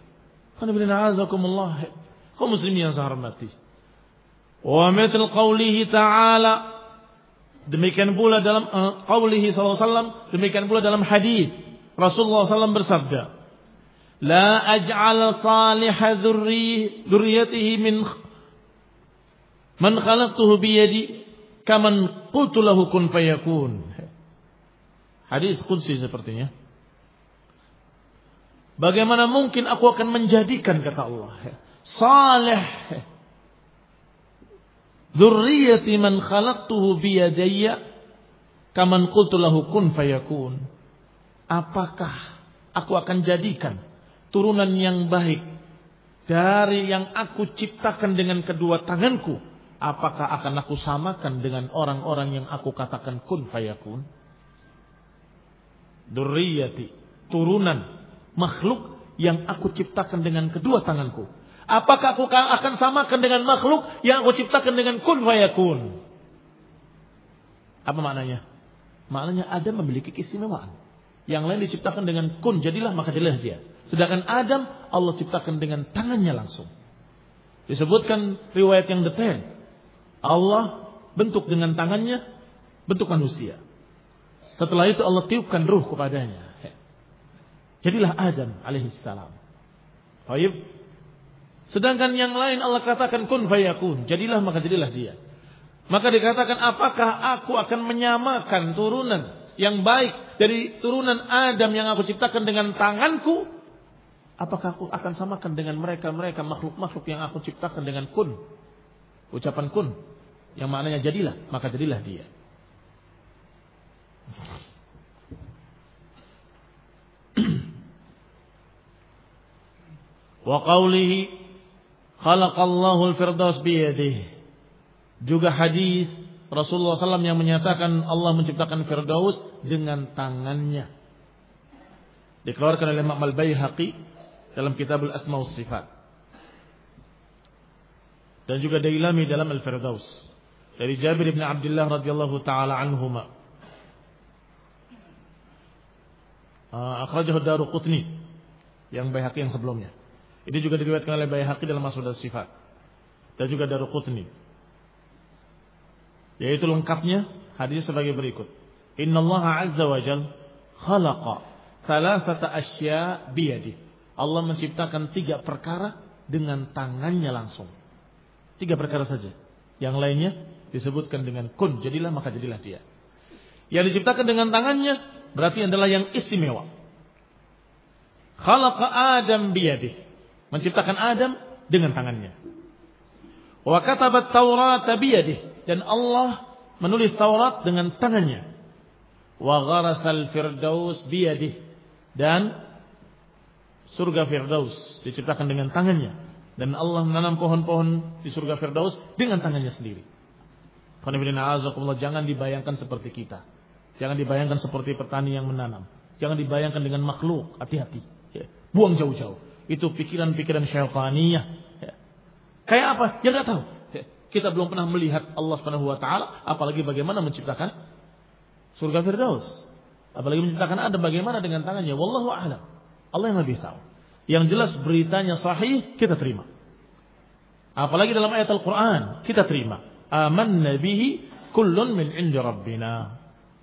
Kaum muslimin yang saya hormati. Wa mithlu qaulihi ta'ala, demikian pula dalam qaulihi sallallahu alaihi wasallam, demikian pula dalam hadis Rasulullah SAW bersabda, la aj'al salihah dzurriyyatihi min man khalaqtuhu bi yadi kaman qultu lahu kun fayakun. Hadis qudsi sepertinya. Bagaimana mungkin aku akan menjadikan, kata Allah, salih dzurriyyati man khalaqtuhu bi yadayya kaman qultu lahu kun fayakun. Apakah aku akan jadikan turunan yang baik dari yang aku ciptakan dengan kedua tanganku, apakah akan aku samakan dengan orang-orang yang aku katakan kun fayakun? Dzurriyyati, turunan makhluk yang aku ciptakan dengan kedua tanganku, apakah aku akan samakan dengan makhluk yang aku ciptakan dengan kun fayakun? Apa maknanya? Maknanya Adam memiliki keistimewaan. Yang lain diciptakan dengan kun, jadilah, maka jadilah dia. Sedangkan Adam Allah ciptakan dengan tangannya langsung. Disebutkan riwayat yang detail. Allah bentuk dengan tangannya bentuk manusia. Setelah itu Allah tiupkan ruh kepadanya. Jadilah Adam alaihissalam. Baik. Sedangkan yang lain Allah katakan kun fayakun, jadilah, maka jadilah dia. Maka dikatakan, apakah aku akan menyamakan turunan yang baik dari turunan Adam yang aku ciptakan dengan tanganku? Apakah aku akan samakan dengan mereka makhluk-makhluk yang aku ciptakan dengan kun? Ucapan kun yang maknanya jadilah, maka jadilah dia. Wa qawlihi khalaqallahu al-firdaus biyadihi. Juga hadis Rasulullah SAW yang menyatakan Allah menciptakan Firdaus dengan tangannya. Dikeluarkan oleh Imam Al-Baihaqi dalam Kitabul Asma wa Sifat. Dan juga Dailami dalam Al-Firdaus. Dari Jabir bin Abdullah radhiyallahu taala anhuma. Akhrajahu Daruqutni, yang Baihaqi yang sebelumnya. Ini juga diriwayatkan oleh Baihaqi dalam Asma dan Sifat. Dan juga Daruqutni. Yaitu lengkapnya hadis sebagai berikut. Innallaha azza wa jalla khalaqa thalathata asya biyadi. Allah menciptakan 3 perkara dengan tangannya langsung. 3 perkara saja. Yang lainnya disebutkan dengan kun, jadilah, maka jadilah dia. Yang diciptakan dengan tangannya berarti adalah yang istimewa. Khalaqa Adam biyadi. Menciptakan Adam dengan tangannya. Wa katabat Taurat biyadi. Dan Allah menulis Taurat dengan tangannya. Wa gharasal firdaus biyadih. Dan surga Firdaus diciptakan dengan tangannya. Dan Allah menanam pohon-pohon di surga Firdaus dengan tangannya sendiri. Jangan dibayangkan seperti kita. Jangan dibayangkan seperti petani yang menanam. Jangan dibayangkan dengan makhluk. Hati-hati. Buang jauh-jauh. Itu pikiran-pikiran syaitaniyah. Kayak apa? Ya gak tahu. Kita belum pernah melihat Allah Subhanahu wa taala, apalagi bagaimana menciptakan surga Firdaus. Apalagi menciptakan Adam bagaimana dengan tangannya. Wallahu a'lam. Allah yang lebih tahu. Yang jelas beritanya sahih, kita terima. Apalagi dalam ayat Al-Qur'an, kita terima. Amanna bihi kullun min 'indi rabbina.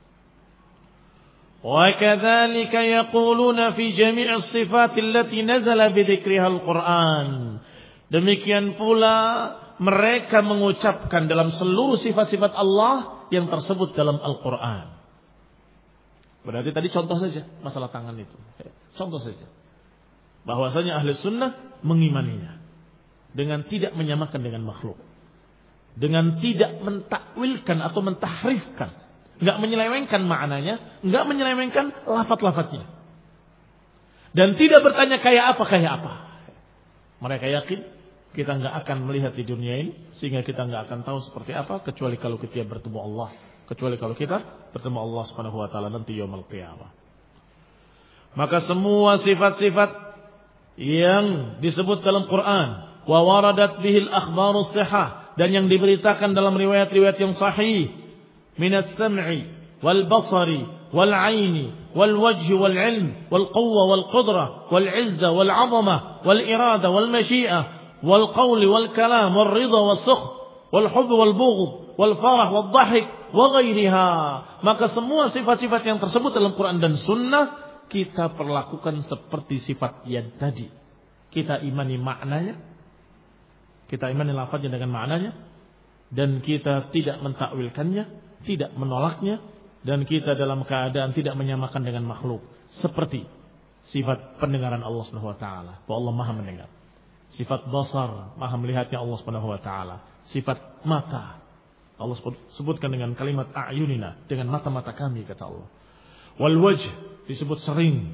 Wa kadzalika yaquluna fi jami' as-sifat allati nazala bi dzikriha Al-Qur'an. Demikian pula mereka mengucapkan dalam seluruh sifat-sifat Allah yang tersebut dalam Al-Quran. Berarti tadi contoh saja masalah tangan itu. Contoh saja. Bahwasanya ahli sunnah mengimaninya. Dengan tidak menyamakan dengan makhluk. Dengan tidak mentakwilkan atau mentahrifkan. Enggak menyelewengkan maknanya. Enggak menyelewengkan lafaz-lafaznya. Dan tidak bertanya kayak apa. Mereka yakin kita enggak akan melihat di dunia ini, sehingga kita enggak akan tahu seperti apa kecuali kalau kita bertemu Allah, kecuali kalau kita bertemu Allah Subhanahu wa taala nanti yaumul qiyamah. Maka semua sifat-sifat yang disebut dalam Quran, wa waradat bihil akhbarus sihah, dan yang diberitakan dalam riwayat-riwayat yang sahih, minas sam'i wal basari wal 'aini wal wajhi wal 'ilm wal quwwa wal qudrah wal 'izza wal 'azamah wal irada wal masyiah wal qawli wal kalam wal ridha wal sukh wal hubb wal bughd wal farah wal dhahik wa ghairiha. Maka semua sifat-sifat yang tersebut dalam Quran dan Sunnah kita perlakukan seperti sifat yang tadi. Kita imani maknanya, kita imani lafaznya dengan maknanya, dan kita tidak mentakwilkannya, tidak menolaknya, dan kita dalam keadaan tidak menyamakan dengan makhluk. Seperti sifat pendengaran Allah Subhanahu wa taala, bahwa Allah Maha mendengar. Sifat basar, Maha melihatnya Allah Subhanahu wa taala. Sifat mata, Allah sebutkan dengan kalimat a'yunina, dengan mata-mata kami, kata Allah. Wal wajh disebut sering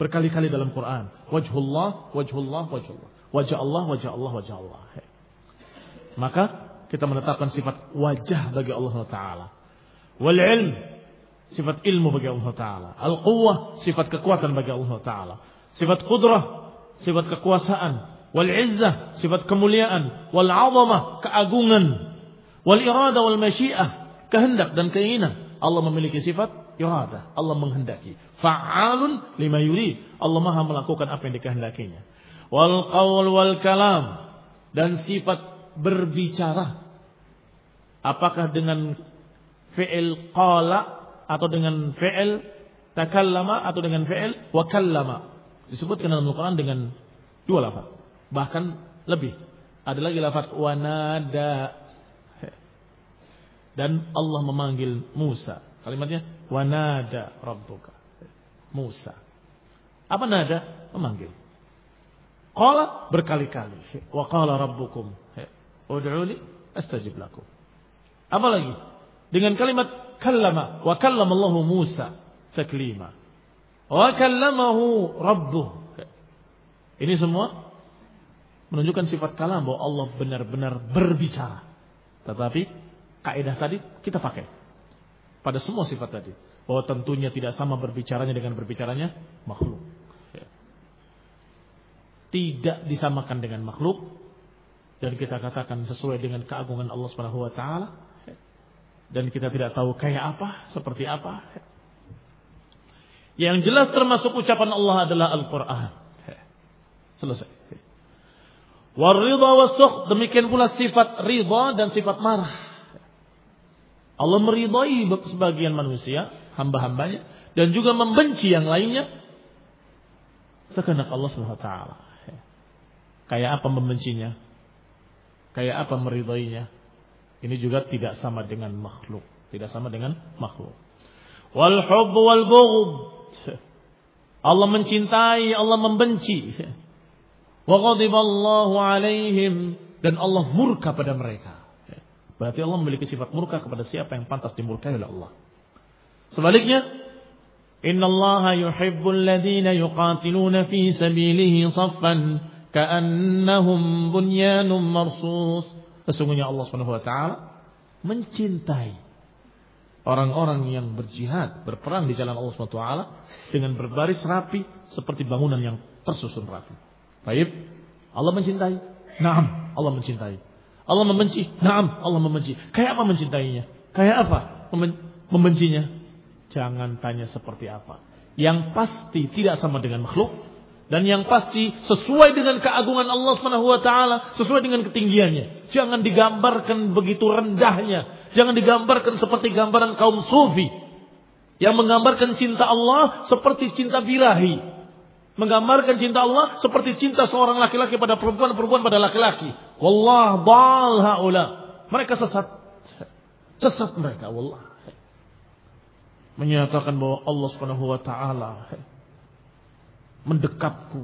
Berkali-kali dalam Quran. Wajhullah, wajhullah, wajhullah. Wajah Allah, wajah Allah, wajah Allah. Maka kita menetapkan sifat wajah bagi Allah Ta'ala. Wal ilm, sifat ilmu bagi Allah Ta'ala. Al-quwwah, sifat kekuatan bagi Allah Ta'ala. Sifat qudrah, sifat kekuasaan. Wal izzah, sifat kemuliaan. Wal azamah, keagungan. Wal irada wal masyiah, kehendak dan keinginan. Allah memiliki sifat irada, Allah menghendaki. Fa'alun lima yurid, Allah Maha melakukan apa yang dikehendakinya. Wal qaul wal kalam, dan sifat berbicara. Apakah dengan fi'il qala atau dengan fi'il takallama atau dengan fi'il wa kallama. Disebutkan dalam Al-Quran dengan dua lafaz, bahkan lebih. Ada lagi lafaz wanada. Dan Allah memanggil Musa. Kalimatnya wanada rabbuka Musa. Apa nada? Memanggil. Qala berkali-kali. Wa qala rabbukum ud'uni astajib lakum. Apa lagi? Dengan kalimat kallama. Wa kallama Allahu Musa taklima. Wa kallamahu rabbuh. Ini semua menunjukkan sifat kalam, bahwa Allah benar-benar berbicara. Tetapi kaidah tadi kita pakai pada semua sifat tadi, bahwa tentunya tidak sama berbicaranya dengan berbicaranya makhluk. Tidak disamakan dengan makhluk, dan kita katakan sesuai dengan keagungan Allah Subhanahu wa taala, dan kita tidak tahu kayak apa, seperti apa. Yang jelas termasuk ucapan Allah adalah Al-Qur'an. Selesai. War-ridha was-sukh, demikian pula sifat ridha dan sifat marah. Allah meridai sebagian manusia, hamba-hambanya, dan juga membenci yang lainnya sekehendak Allah Subhanahu wa taala. Kayak apa membencinya? Kayak apa meridainya? Ini juga tidak sama dengan makhluk, tidak sama dengan makhluk. Wal hubb wal bughd, Allah mencintai, Allah membenci. Wa ghadiballahu alaihim, dan Allah murka pada mereka. Berarti Allah memiliki sifat murka kepada siapa yang pantas dimurkai oleh Allah. Sebaliknya, innallaha yuhibbul ladzina yuqatiluna fi sabilihi saffan ka'annahum bunyanun marsus. Sesungguhnya Allah Subhanahu wa taala mencintai orang-orang yang berjihad, berperang di jalan Allah Subhanahu wa taala dengan berbaris rapi seperti bangunan yang tersusun rapi. Baik, Allah mencintai. Naam, Allah mencintai. Allah membenci. Naam, Allah membenci. Kayak apa mencintainya? Kayak apa membencinya? Jangan tanya seperti apa. Yang pasti tidak sama dengan makhluk, dan yang pasti sesuai dengan keagungan Allah Subhanahu wa taala, sesuai dengan ketinggiannya. Jangan digambarkan begitu rendahnya. Jangan digambarkan seperti gambaran kaum sufi yang menggambarkan cinta Allah seperti cinta birahi. Menggambarkan cinta Allah seperti cinta seorang laki-laki pada perempuan, perempuan pada laki-laki. Wallah dal haula. Mereka sesat. Sesat mereka, wallah. Menyatakan bahwa Allah Subhanahu wa taala mendekatku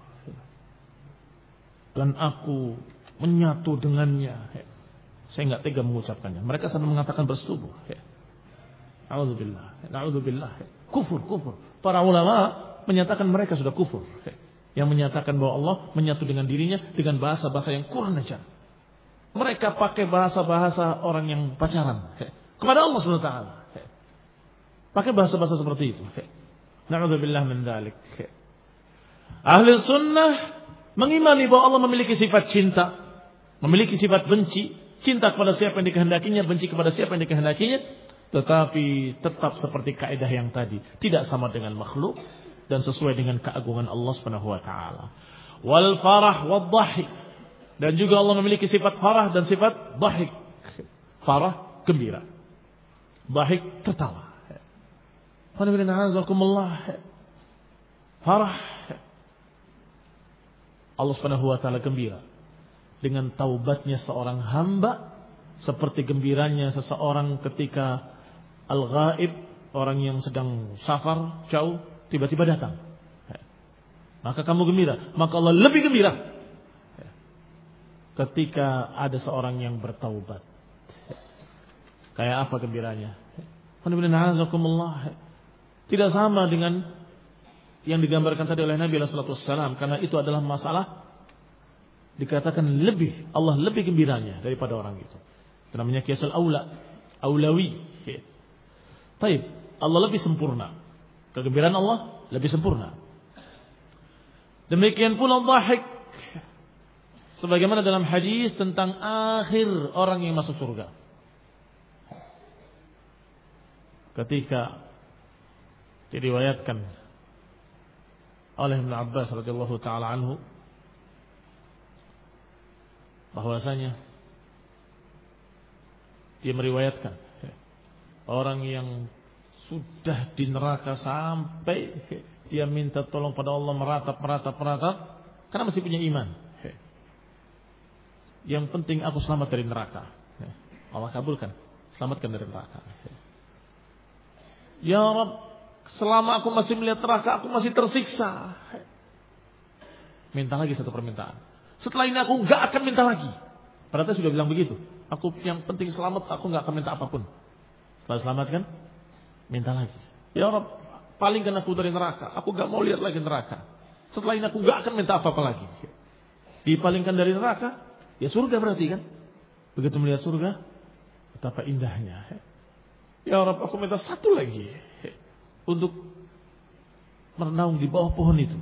dan aku menyatu dengannya. Saya enggak tega mengucapkannya. Mereka sedang mengatakan bersetubuh. A'udzubillah. Na'udzubillah. Kufur. Para ulama menyatakan mereka sudah kufur. Yang menyatakan bahwa Allah menyatu dengan dirinya dengan bahasa-bahasa yang kurang ajar. Mereka pakai bahasa-bahasa orang yang pacaran kepada Allah SWT. Pakai bahasa-bahasa seperti itu. Na'udzubillah min dzalik. Ahli sunnah mengimani bahwa Allah memiliki sifat cinta, memiliki sifat benci, cinta kepada siapa yang dikehendakinya, benci kepada siapa yang dikehendakinya, tetapi tetap seperti kaidah yang tadi, tidak sama dengan makhluk dan sesuai dengan keagungan Allah Subhanahu wa taala. Wal farah wad dhahik, dan juga Allah memiliki sifat farah dan sifat dhahik. Farah gembira, dhahik tertawa. Farah, Allah Subhanahu wa taala gembira dengan taubatnya seorang hamba, seperti gembiranya seseorang ketika al-ghaib, orang yang sedang safar jauh tiba-tiba datang. Maka kamu gembira, maka Allah lebih gembira ketika ada seorang yang bertaubat. Kayak apa gembiranya? Tidak sama dengan yang digambarkan tadi oleh Nabi sallallahu alaihi wasallam, karena itu adalah masalah dikatakan Allah lebih gembiranya daripada orang itu. Itu namanya qiyasul aulawi. Baik, Allah lebih sempurna. Kegembiraan Allah lebih sempurna. Demikian pula dhahik. Sebagaimana dalam hadis tentang akhir orang yang masuk surga. Ketika diriwayatkan oleh Ibnu Abbas radhiyallahu taala anhu bahwasanya dia meriwayatkan orang yang sudah di neraka sampai dia minta tolong pada Allah meratap karena masih punya iman. Yang penting aku selamat dari neraka. Allah kabulkan, selamatkan dari neraka. Ya Rabb, selama aku masih melihat neraka, aku masih tersiksa. Minta lagi satu permintaan. Setelah ini aku gak akan minta lagi. Padahal sudah bilang begitu. Aku yang penting selamat, aku gak akan minta apapun. Setelah selamatkan, minta lagi. Ya Rabb, palingkan aku dari neraka. Aku gak mau lihat lagi neraka. Setelah ini aku gak akan minta apa-apa lagi. Dipalingkan dari neraka, ya surga berarti kan. Begitu melihat surga, betapa indahnya. Ya Rabb, aku minta satu lagi untuk merenung di bawah pohon itu.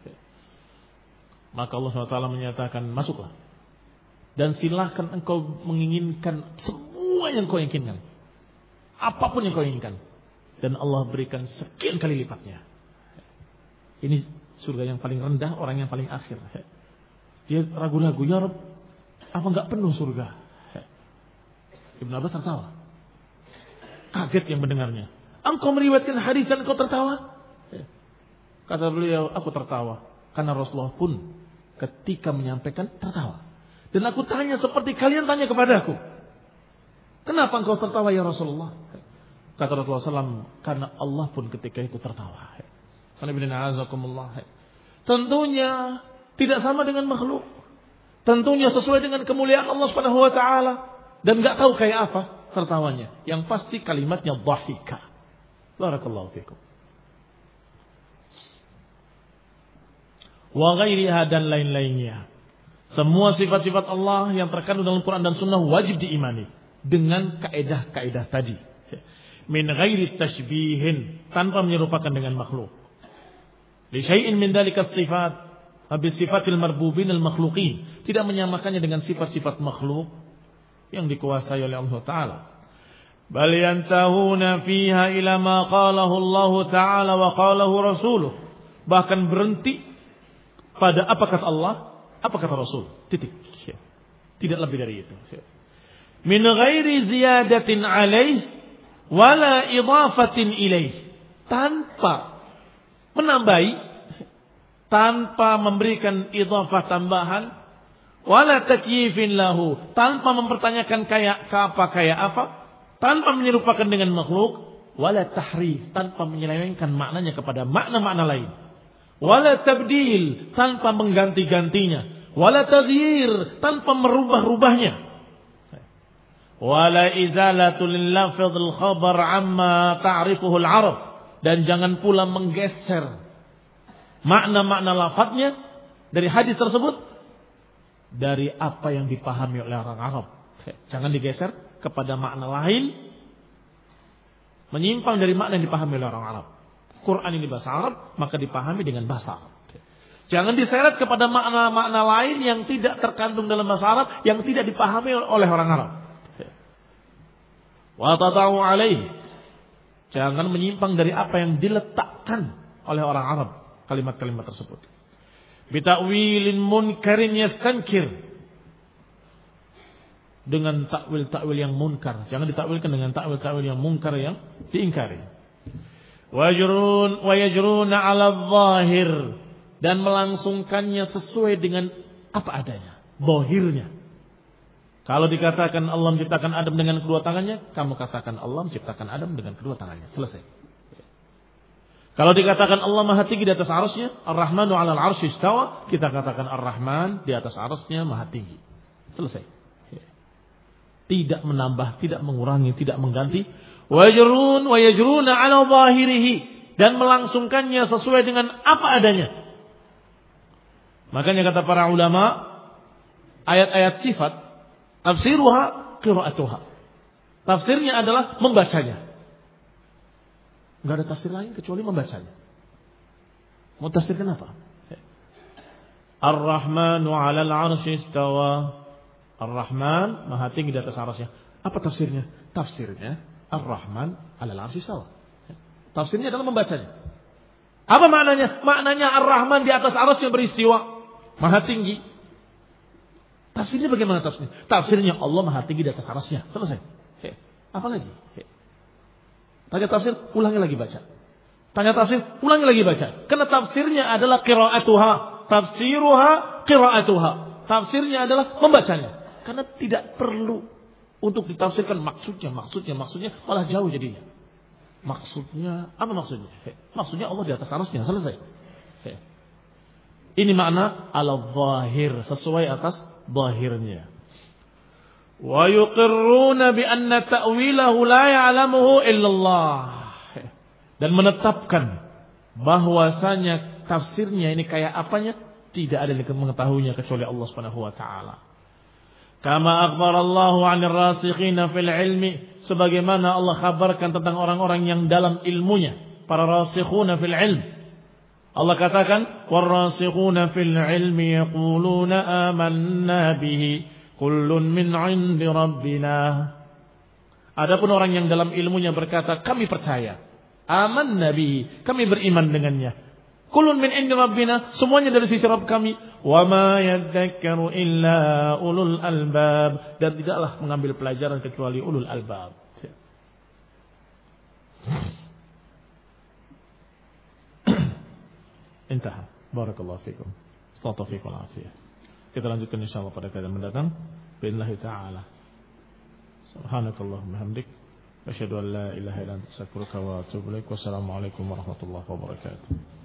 Maka Allah SWT menyatakan, masuklah. Dan silahkan engkau menginginkan semua yang kau inginkan. Apapun yang kau inginkan. Dan Allah berikan sekian kali lipatnya. Ini surga yang paling rendah, orang yang paling akhir. Dia ragu-ragu, ya Rabb, apa enggak penuh surga? Ibnu Abbas tertawa. Kaget yang mendengarnya. Engkau meriwayatkan hadis dan engkau tertawa? Kata beliau, aku tertawa. Karena Rasulullah pun ketika menyampaikan tertawa. Dan aku tanya seperti kalian tanya kepadaku. Kenapa engkau tertawa ya Rasulullah? Kata Rasulullah SAW, karena Allah pun ketika itu tertawa. Tentunya tidak sama dengan makhluk. Tentunya sesuai dengan kemuliaan Allah Subhanahu wa taala dan enggak tahu kayak apa tertawanya. Yang pasti kalimatnya dhahika. Barakallahu fikum. Wa ghairiha dan lain-lainnya. Semua sifat-sifat Allah yang terkandung dalam Quran dan Sunnah wajib diimani dengan kaidah-kaidah tadi. Min ghairi tashbihin, tanpa menyerupakan dengan makhluk. Li syai'in min dzalika sifat, habis sifatil marbubin al makhluqin, tidak menyamakannya dengan sifat-sifat makhluk yang dikuasai oleh Allah Taala. Bal yantahuna fiha ila ma qalahu Allah Taala wa qalahu rasuluh. Bahkan berhenti pada apa kata Allah, apa kata Rasul. Titik. Tidak lebih dari itu. Min ghairi ziyadatin alaih wala idafatin ilaih. Tanpa menambahi, tanpa memberikan idhafah tambahan, wala takyifin lahu, tanpa mempertanyakan kayak apa, tanpa menyerupakan dengan makhluk, wala tahrif, tanpa menyelewengkan maknanya kepada makna-makna lain, wala tabdil, tanpa mengganti-gantinya, wala taghyir, tanpa merubah-rubahnya, wala izalatul lafzul khabar amma ta'rifuhu al-arab, dan jangan pula menggeser makna-makna lafadznya dari hadis tersebut dari apa yang dipahami oleh orang Arab. Jangan digeser kepada makna lain, menyimpang dari makna yang dipahami oleh orang Arab. Quran ini bahasa Arab, maka dipahami dengan bahasa Arab. Jangan diseret kepada makna-makna lain yang tidak terkandung dalam bahasa Arab, yang tidak dipahami oleh orang Arab. Wa tada'u alaihi, jangan menyimpang dari apa yang diletakkan oleh orang Arab kalimat-kalimat tersebut. Bita'wilin munkarin yastankir, dengan takwil-takwil yang munkar. Jangan ditakwilkan dengan takwil-takwil yang munkar yang diingkari. Wa yajruna 'ala dhahir, dan melangsungkannya sesuai dengan apa adanya, zahirnya. Kalau dikatakan Allah menciptakan Adam dengan kedua tangannya, kamu katakan Allah menciptakan Adam dengan kedua tangannya. Selesai. Kalau dikatakan Allah Maha tinggi di atas arsy-Nya, Ar-Rahmanu 'alal 'arsy istawa, kita katakan Ar-Rahman di atas arsy-Nya Maha tinggi. Selesai. Tidak menambah, tidak mengurangi, tidak mengganti. Wa yajruna 'ala zahirihi, dan melangsungkannya sesuai dengan apa adanya. Makanya kata para ulama, ayat-ayat sifat tafsiruha qira'atuha. Tafsirnya adalah membacanya. Enggak ada tafsir lain kecuali membacanya. Mau tafsirkan apa? Ar-Rahmanu 'alal 'arsy istawa. Ar-Rahman maha tinggi di atas arasy. Apa tafsirnya? Tafsirnya Ar-Rahman 'alal 'arsy istawa. Tafsirnya adalah membacanya. Apa maknanya? Maknanya Ar-Rahman di atas arasy beristiwa, maha tinggi. Tafsirnya bagaimana tafsirnya? Tafsirnya Allah maha tinggi di atas arasy-Nya. Selesai. Apa lagi? Tanya tafsir, ulangi lagi baca. Tanya tafsir, ulangi lagi baca. Karena tafsirnya adalah qira'atuha, tafsiruha qira'atuha. Tafsirnya adalah membacanya. Karena tidak perlu untuk ditafsirkan maksudnya, malah jauh jadinya. Maksudnya, apa maksudnya? Maksudnya Allah di atas arasy-Nya, selesai. Ini makna al-zahir, sesuai atas zahirnya. Wa yuqirruna bi anna ta'wilahu la ya'lamuhu illallah. Dan menetapkan bahwasanya tafsirnya ini kayak apanya tidak ada yang mengetahuinya kecuali Allah Subhanahu wa taala. Kama akhbarallahu 'anil rasikhina fil ilmi, sebagaimana Allah kabarkan tentang orang-orang yang dalam ilmunya, para rasikhuna fil ilm. Allah katakan, "War-rasikhuna fil ilmi yaquluna amanna bihi kullun min 'indi rabbina." Adapun orang yang dalam ilmunya berkata, kami percaya, amanna bihi, kami beriman dengannya. Kullun min 'indi rabbina, semuanya dari sisi Rabb kami. Wa ma yadhakkaru illa ulul albab, dan tidaklah mengambil pelajaran kecuali ulul albab. Intah. Barakallahu fikum. Taufiq wal afiyah. Kita lanjutkan insyaallah pada kali mendatang. Billahi taala. Subhanakallahumma hamdik, asyhadu an la ilaha illa anta astaghfiruka wa atubu ilaik. Wassalamualaikum warahmatullahi wabarakatuh.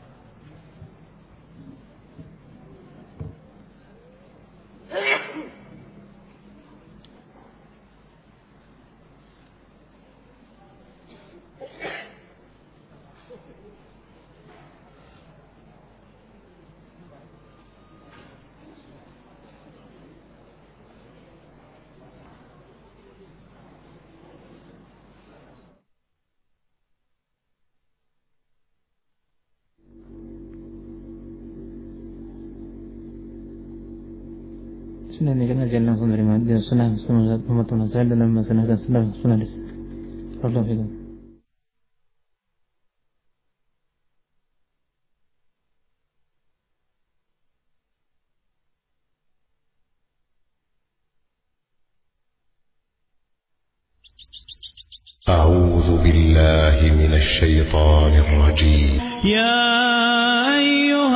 Sebenarnya kan ajaran langsung dari sunnah Muhammad saya dalam melaksanakan sunnah Allah itu. أعوذ بالله من الشيطان الرجيم. يا أيها